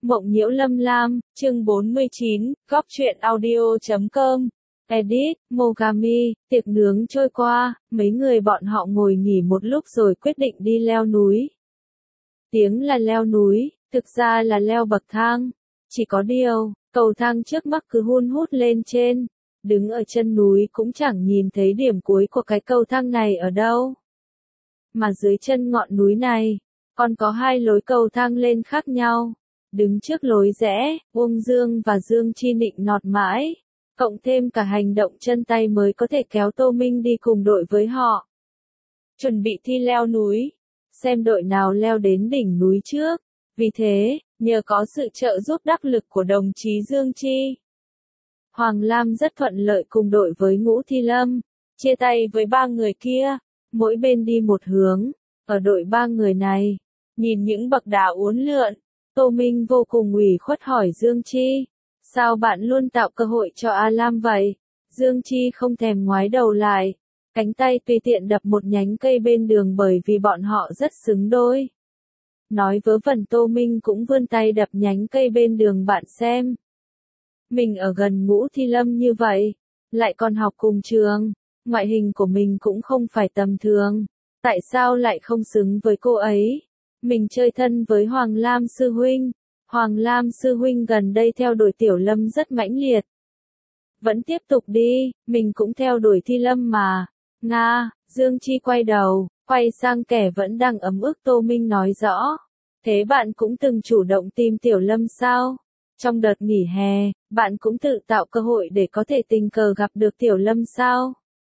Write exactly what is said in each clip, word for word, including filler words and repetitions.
Mộng nhiễu lâm lam, chương bốn mươi chín, góc truyện audio chấm com. Edit, Mogami, tiệc nướng trôi qua, mấy người bọn họ ngồi nghỉ một lúc rồi quyết định đi leo núi. Tiếng là leo núi, thực ra là leo bậc thang. Chỉ có điều, cầu thang trước mắt cứ hun hút lên trên. Đứng ở chân núi cũng chẳng nhìn thấy điểm cuối của cái cầu thang này ở đâu. Mà dưới chân ngọn núi này, còn có hai lối cầu thang lên khác nhau. Đứng trước lối rẽ, Uông Dương và Dương Chi nịnh nọt mãi. Cộng thêm cả hành động chân tay mới có thể kéo Tô Minh đi cùng đội với họ. Chuẩn bị thi leo núi. Xem đội nào leo đến đỉnh núi trước. Vì thế, nhờ có sự trợ giúp đắc lực của đồng chí Dương Chi, Hoàng Lam rất thuận lợi cùng đội với Ngũ Thi Lâm. Chia tay với ba người kia, mỗi bên đi một hướng. Ở đội ba người này, nhìn những bậc đá uốn lượn, Tô Minh vô cùng ủy khuất hỏi Dương Chi. Sao bạn luôn tạo cơ hội cho A Lam vậy? Dương Chi không thèm ngoái đầu lại. Cánh tay tùy tiện đập một nhánh cây bên đường bởi vì bọn họ rất xứng đôi. Nói vớ vẩn Tô Minh cũng vươn tay đập nhánh cây bên đường bạn xem. Mình ở gần Ngũ Thi Lâm như vậy, lại còn học cùng trường, ngoại hình của mình cũng không phải tầm thường. Tại sao lại không xứng với cô ấy? Mình chơi thân với Hoàng Lam sư huynh. Hoàng Lam sư huynh gần đây theo đuổi Tiểu Lâm rất mãnh liệt. Vẫn tiếp tục đi, mình cũng theo đuổi Thi Lâm mà. Nga, Dương Chi quay đầu, quay sang kẻ vẫn đang ấm ức Tô Minh nói rõ. Thế bạn cũng từng chủ động tìm Tiểu Lâm sao? Trong đợt nghỉ hè, bạn cũng tự tạo cơ hội để có thể tình cờ gặp được Tiểu Lâm sao?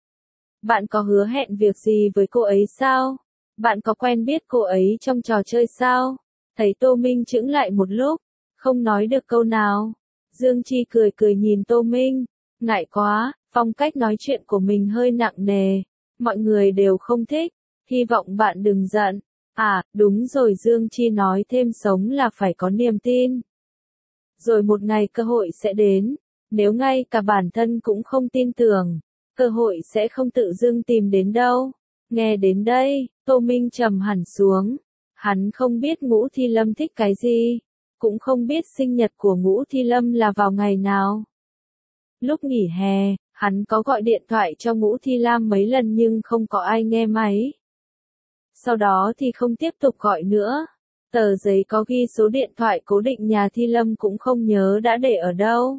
Bạn có hứa hẹn việc gì với cô ấy sao? Bạn có quen biết cô ấy trong trò chơi sao? Thấy Tô Minh chững lại một lúc, không nói được câu nào. Dương Chi cười cười nhìn Tô Minh. Ngại quá, phong cách nói chuyện của mình hơi nặng nề. Mọi người đều không thích. Hy vọng bạn đừng giận. À, đúng rồi, Dương Chi nói thêm, sống là phải có niềm tin. Rồi một ngày cơ hội sẽ đến. Nếu ngay cả bản thân cũng không tin tưởng, cơ hội sẽ không tự dưng tìm đến đâu. Nghe đến đây, Tô Minh trầm hẳn xuống. Hắn không biết Ngũ Thi Lâm thích cái gì, cũng không biết sinh nhật của Ngũ Thi Lâm là vào ngày nào. Lúc nghỉ hè, hắn có gọi điện thoại cho Ngũ Thi Lam mấy lần nhưng không có ai nghe máy. Sau đó thì không tiếp tục gọi nữa. Tờ giấy có ghi số điện thoại cố định nhà Thi Lâm cũng không nhớ đã để ở đâu.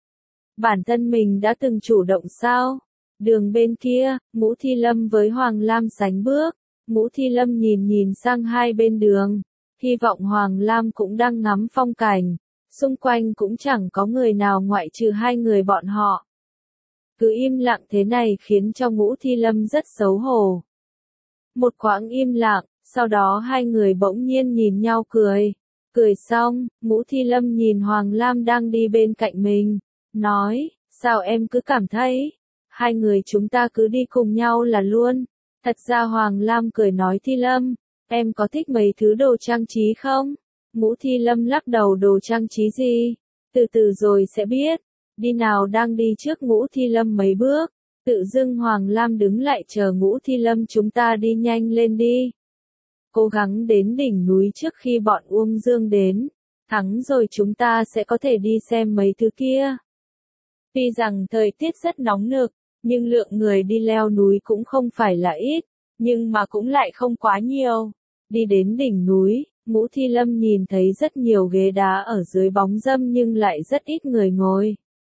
Bản thân mình đã từng chủ động sao? Đường bên kia, Ngũ Thi Lâm với Hoàng Lam sánh bước. Ngũ Thi Lâm nhìn nhìn sang hai bên đường. Hy vọng Hoàng Lam cũng đang ngắm phong cảnh. Xung quanh cũng chẳng có người nào ngoại trừ hai người bọn họ. Cứ im lặng thế này khiến cho Ngũ Thi Lâm rất xấu hổ. Một quãng im lặng, sau đó hai người bỗng nhiên nhìn nhau cười. Cười xong, Ngũ Thi Lâm nhìn Hoàng Lam đang đi bên cạnh mình. Nói, sao em cứ cảm thấy, hai người chúng ta cứ đi cùng nhau là luôn. Thật ra Hoàng Lam cười nói, Thi Lâm, em có thích mấy thứ đồ trang trí không? Ngũ Thi Lâm lắc đầu, đồ trang trí gì? Từ từ rồi sẽ biết. Đi nào, đang đi trước Ngũ Thi Lâm mấy bước. Tự dưng Hoàng Lam đứng lại, chờ Ngũ Thi Lâm, chúng ta đi nhanh lên đi. Cố gắng đến đỉnh núi trước khi bọn Uông Dương đến. Thắng rồi chúng ta sẽ có thể đi xem mấy thứ kia. Tuy rằng thời tiết rất nóng nực, nhưng lượng người đi leo núi cũng không phải là ít, nhưng mà cũng lại không quá nhiều. Đi đến đỉnh núi, Ngũ Thi Lâm nhìn thấy rất nhiều ghế đá ở dưới bóng râm nhưng lại rất ít người ngồi.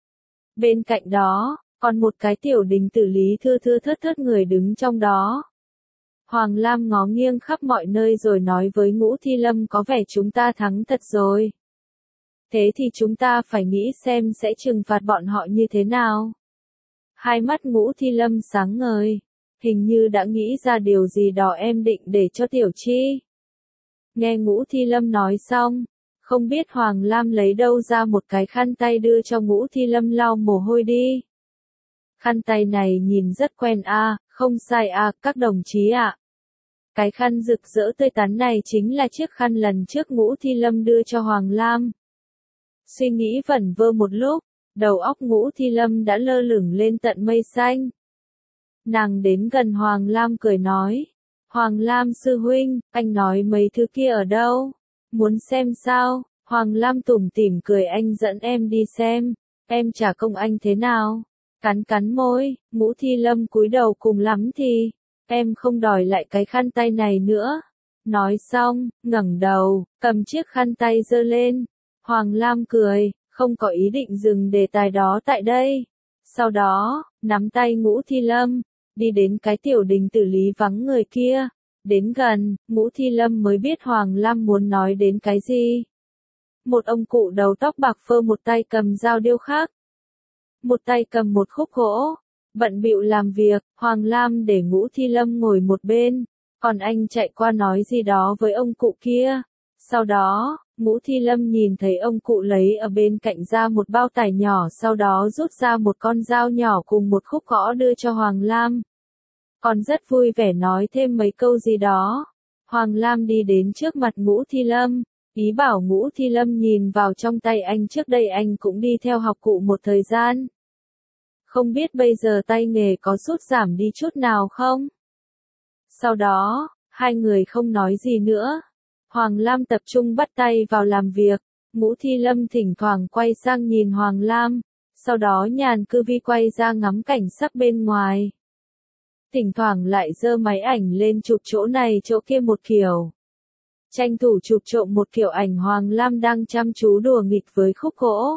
Bên cạnh đó, còn một cái tiểu đình tử lý thưa thưa thớt thớt người đứng trong đó. Hoàng Lam ngó nghiêng khắp mọi nơi rồi nói với Ngũ Thi Lâm, có vẻ chúng ta thắng thật rồi. Thế thì chúng ta phải nghĩ xem sẽ trừng phạt bọn họ như thế nào. Hai mắt Ngũ Thi Lâm sáng ngời, hình như đã nghĩ ra điều gì đó. Em định để cho Tiểu Chi. Nghe Ngũ Thi Lâm nói xong, không biết Hoàng Lam lấy đâu ra một cái khăn tay đưa cho Ngũ Thi Lâm lau mồ hôi đi. Khăn tay này nhìn rất quen a, à, không sai à, các đồng chí ạ. À. Cái khăn rực rỡ tươi tắn này chính là chiếc khăn lần trước Ngũ Thi Lâm đưa cho Hoàng Lam. Suy nghĩ vẩn vơ một lúc, đầu óc Ngũ Thi Lâm đã lơ lửng lên tận mây xanh. Nàng đến gần Hoàng Lam cười nói, Hoàng Lam sư huynh, anh nói mấy thứ kia ở đâu? Muốn xem sao? Hoàng Lam tủm tỉm cười, anh dẫn em đi xem, em trả công anh thế nào? Cắn cắn môi, Ngũ Thi Lâm cúi đầu, cùng lắm thì, em không đòi lại cái khăn tay này nữa. Nói xong, ngẩng đầu, cầm chiếc khăn tay giơ lên. Hoàng Lam cười, không có ý định dừng đề tài đó tại đây. Sau đó, nắm tay Ngũ Thi Lâm, đi đến cái tiểu đình tử lý vắng người kia. Đến gần, Ngũ Thi Lâm mới biết Hoàng Lam muốn nói đến cái gì. Một ông cụ đầu tóc bạc phơ, một tay cầm dao điêu khắc, một tay cầm một khúc gỗ, bận bịu làm việc. Hoàng Lam để Ngũ Thi Lâm ngồi một bên, còn anh chạy qua nói gì đó với ông cụ kia. Sau đó, Ngũ Thi Lâm nhìn thấy ông cụ lấy ở bên cạnh ra một bao tải nhỏ, sau đó rút ra một con dao nhỏ cùng một khúc gỗ đưa cho Hoàng Lam. Còn rất vui vẻ nói thêm mấy câu gì đó. Hoàng Lam đi đến trước mặt Ngũ Thi Lâm, ý bảo Ngũ Thi Lâm nhìn vào trong tay anh, trước đây anh cũng đi theo học cụ một thời gian. Không biết bây giờ tay nghề có sút giảm đi chút nào không? Sau đó, hai người không nói gì nữa. Hoàng Lam tập trung bắt tay vào làm việc. Ngũ Thi Lâm thỉnh thoảng quay sang nhìn Hoàng Lam, sau đó nhàn cư vi quay ra ngắm cảnh sắc bên ngoài. Thỉnh thoảng lại giơ máy ảnh lên chụp chỗ này chỗ kia một kiểu. Tranh thủ chụp trộm một kiểu ảnh Hoàng Lam đang chăm chú đùa nghịch với khúc gỗ.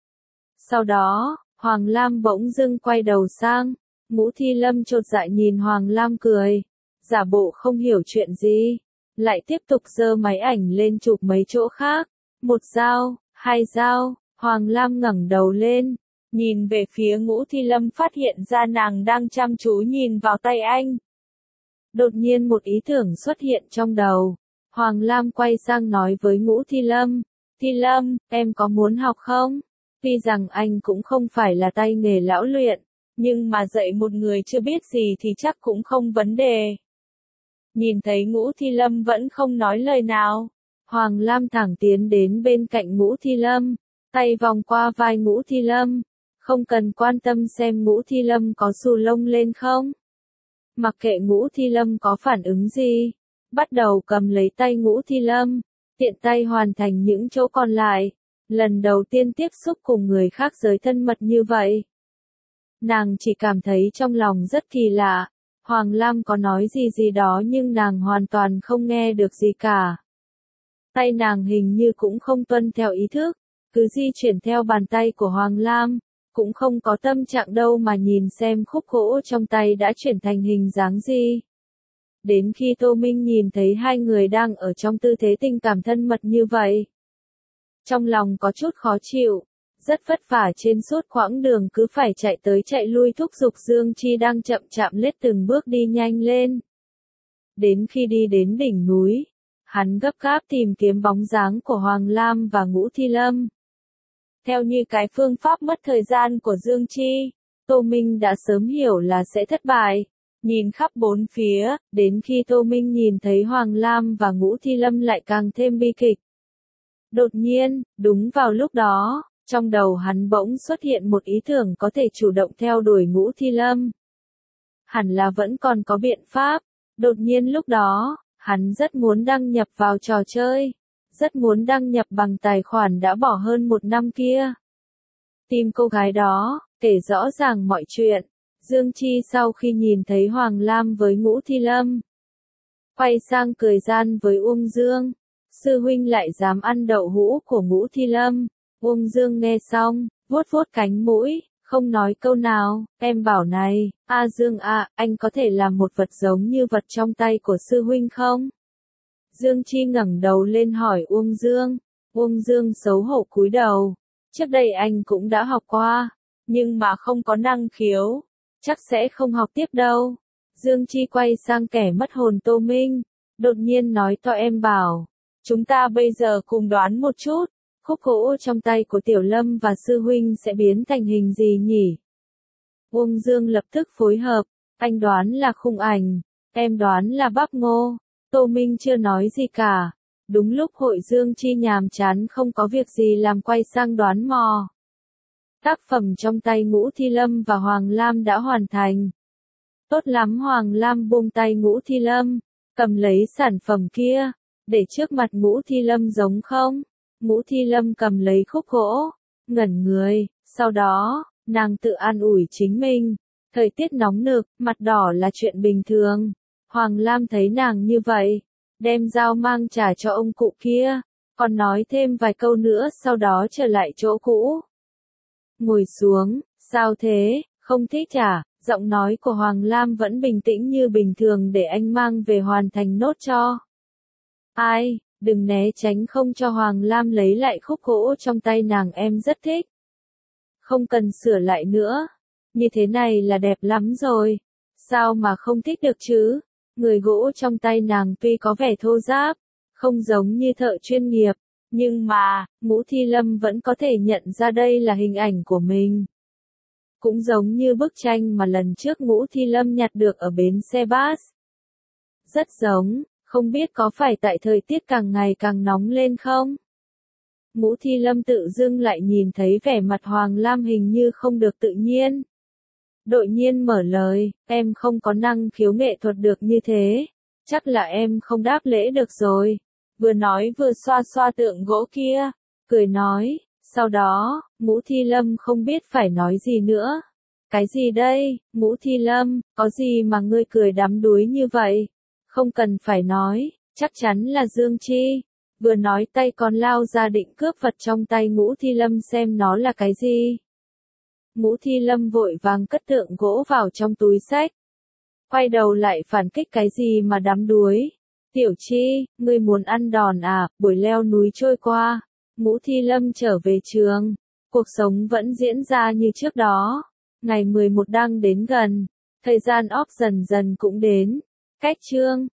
Sau đó, Hoàng Lam bỗng dưng quay đầu sang, Ngũ Thi Lâm chột dạ nhìn Hoàng Lam cười, giả bộ không hiểu chuyện gì, lại tiếp tục giơ máy ảnh lên chụp mấy chỗ khác. Một dao, hai dao, Hoàng Lam ngẩng đầu lên, nhìn về phía Ngũ Thi Lâm, phát hiện ra nàng đang chăm chú nhìn vào tay anh. Đột nhiên một ý tưởng xuất hiện trong đầu. Hoàng Lam quay sang nói với Ngũ Thi Lâm, Thi Lâm, em có muốn học không? Tuy rằng anh cũng không phải là tay nghề lão luyện, nhưng mà dạy một người chưa biết gì thì chắc cũng không vấn đề. Nhìn thấy Ngũ Thi Lâm vẫn không nói lời nào, Hoàng Lam thẳng tiến đến bên cạnh Ngũ Thi Lâm, tay vòng qua vai Ngũ Thi Lâm, không cần quan tâm xem Ngũ Thi Lâm có xù lông lên không. Mặc kệ Ngũ Thi Lâm có phản ứng gì, bắt đầu cầm lấy tay Ngũ Thi Lâm, tiện tay hoàn thành những chỗ còn lại. Lần đầu tiên tiếp xúc cùng người khác giới thân mật như vậy. Nàng chỉ cảm thấy trong lòng rất kỳ lạ. Hoàng Lam có nói gì gì đó nhưng nàng hoàn toàn không nghe được gì cả. Tay nàng hình như cũng không tuân theo ý thức, cứ di chuyển theo bàn tay của Hoàng Lam, cũng không có tâm trạng đâu mà nhìn xem khúc gỗ trong tay đã chuyển thành hình dáng gì. Đến khi Tô Minh nhìn thấy hai người đang ở trong tư thế tình cảm thân mật như vậy, trong lòng có chút khó chịu, rất vất vả trên suốt quãng đường cứ phải chạy tới chạy lui thúc giục Dương Chi đang chậm chạm lết từng bước đi nhanh lên. Đến khi đi đến đỉnh núi, hắn gấp gáp tìm kiếm bóng dáng của Hoàng Lam và Ngũ Thi Lâm. Theo như cái phương pháp mất thời gian của Dương Chi, Tô Minh đã sớm hiểu là sẽ thất bại. Nhìn khắp bốn phía, đến khi Tô Minh nhìn thấy Hoàng Lam và Ngũ Thi Lâm lại càng thêm bi kịch. Đột nhiên, đúng vào lúc đó, trong đầu hắn bỗng xuất hiện một ý tưởng có thể chủ động theo đuổi Ngũ Thi Lâm. Hẳn là vẫn còn có biện pháp. Đột nhiên lúc đó, hắn rất muốn đăng nhập vào trò chơi, rất muốn đăng nhập bằng tài khoản đã bỏ hơn một năm kia. Tìm cô gái đó, kể rõ ràng mọi chuyện. Dương Chi sau khi nhìn thấy Hoàng Lam với Ngũ Thi Lâm, quay sang cười gian với Uông Dương. Sư huynh lại dám ăn đậu hũ của Ngũ Thi Lâm. Uông Dương nghe xong, vuốt vuốt cánh mũi, không nói câu nào. Em bảo này, A Dương à, anh có thể làm một vật giống như vật trong tay của sư huynh không? Dương Chi ngẩng đầu lên hỏi Uông Dương. Uông Dương xấu hổ cúi đầu. Trước đây anh cũng đã học qua, nhưng mà không có năng khiếu, chắc sẽ không học tiếp đâu. Dương Chi quay sang kẻ mất hồn Tô Minh, đột nhiên nói to, em bảo, chúng ta bây giờ cùng đoán một chút, khúc gỗ trong tay của Tiểu Lâm và sư huynh sẽ biến thành hình gì nhỉ? Uông Dương lập tức phối hợp, anh đoán là khung ảnh, em đoán là bắp ngô. Tô Minh chưa nói gì cả. Đúng lúc Hội Dương Chi nhàm chán không có việc gì làm quay sang đoán mò. Tác phẩm trong tay Ngũ Thi Lâm và Hoàng Lam đã hoàn thành. Tốt lắm, Hoàng Lam buông tay Ngũ Thi Lâm, cầm lấy sản phẩm kia, để trước mặt Ngũ Thi Lâm, giống không? Ngũ Thi Lâm cầm lấy khúc gỗ, ngẩn người, sau đó, nàng tự an ủi chính mình. Thời tiết nóng nực, mặt đỏ là chuyện bình thường. Hoàng Lam thấy nàng như vậy, đem dao mang trả cho ông cụ kia, còn nói thêm vài câu nữa sau đó trở lại chỗ cũ. Ngồi xuống, sao thế, không thích à? Giọng nói của Hoàng Lam vẫn bình tĩnh như bình thường để anh mang về hoàn thành nốt cho. Ai, đừng né tránh không cho Hoàng Lam lấy lại khúc gỗ trong tay nàng, em rất thích. Không cần sửa lại nữa. Như thế này là đẹp lắm rồi. Sao mà không thích được chứ? Người gỗ trong tay nàng tuy có vẻ thô ráp, không giống như thợ chuyên nghiệp, nhưng mà, Ngũ Thi Lâm vẫn có thể nhận ra đây là hình ảnh của mình. Cũng giống như bức tranh mà lần trước Ngũ Thi Lâm nhặt được ở bến xe bus. Rất giống, không biết có phải tại thời tiết càng ngày càng nóng lên không? Ngũ Thi Lâm tự dưng lại nhìn thấy vẻ mặt Hoàng Lam hình như không được tự nhiên. Đột nhiên mở lời, em không có năng khiếu nghệ thuật được như thế, chắc là em không đáp lễ được rồi. Vừa nói vừa xoa xoa tượng gỗ kia, cười nói, sau đó, Ngũ Thi Lâm không biết phải nói gì nữa. Cái gì đây, Ngũ Thi Lâm, có gì mà ngươi cười đắm đuối như vậy? Không cần phải nói, chắc chắn là Dương Chi. Vừa nói tay còn lao ra định cướp vật trong tay Ngũ Thi Lâm xem nó là cái gì. Ngũ Thi Lâm vội vàng cất tượng gỗ vào trong túi xách. Quay đầu lại phản kích, cái gì mà đắm đuối? Tiểu Chi, ngươi muốn ăn đòn à? Buổi leo núi trôi qua, Ngũ Thi Lâm trở về trường. Cuộc sống vẫn diễn ra như trước đó. Ngày mười một đang đến gần. Thời gian off dần dần cũng đến. Cách chương